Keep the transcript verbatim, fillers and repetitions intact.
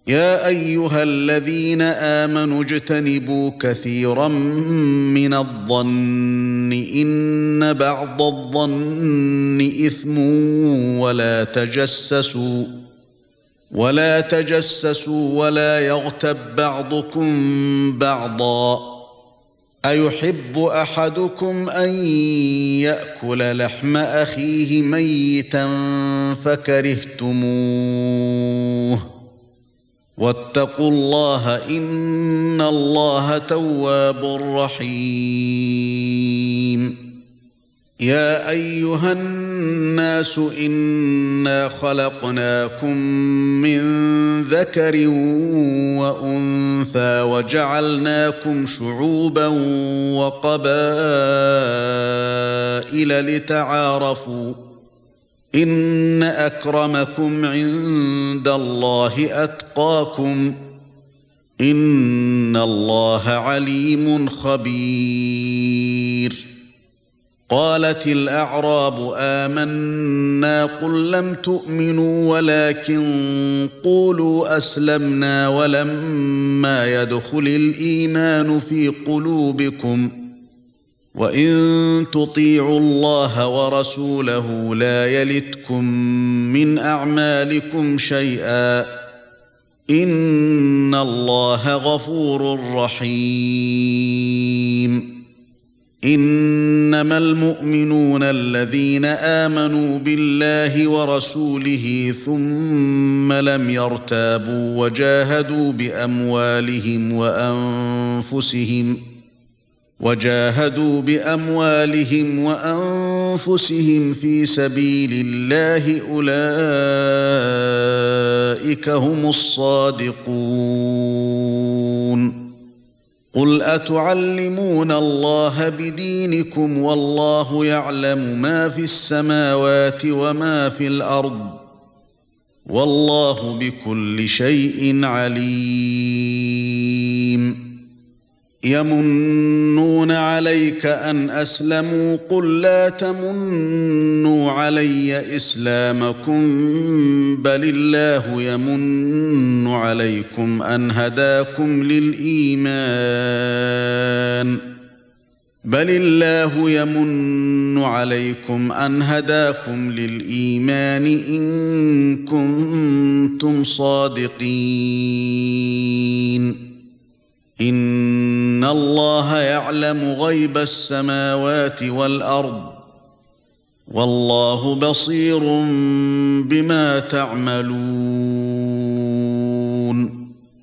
يا ايها الذين آمنوا اجتنبوا كثيرا من الظن إن بعض الظن إثم ولا تجسسوا ولا تجسسوا ولا يغتب بعضكم بعضا أيحب أحدكم أن يأكل لحم أخيه ميتا فكرهتموه واتقوا الله إن الله تواب رحيم يا أيها الناس إنا خلقناكم من ذكر وأنثى وجعلناكم شعوبا وقبائل لتعارفوا إن أكرمكم عند الله أتقاكم إن الله عليم خبير قالت الأعراب آمنا قل لم تؤمنوا ولكن قولوا أسلمنا ولما يدخل الإيمان في قلوبكم وإن تطيعوا الله ورسوله لا يلتكم من أعمالكم شيئا إن الله غفور رحيم إنما المؤمنون الذين آمنوا بالله ورسوله ثم لم يرتابوا وجاهدوا بأموالهم وأنفسهم وجاهدوا بأموالهم وأنفسهم في سبيل الله أولئك هم الصادقون قل أتعلمون الله بدينكم والله يعلم ما في السماوات وما في الأرض والله بكل شيء عليم يمنون عليك أن أسلموا قل لا تمنوا علي إسلامكم بل الله يمن عليكم أن هداكم للإيمان بل الله يمن عليكم أن هداكم للإيمان إن كنتم صادقين إن الله يعلم غيب السماوات والأرض والله بصير بما تعملون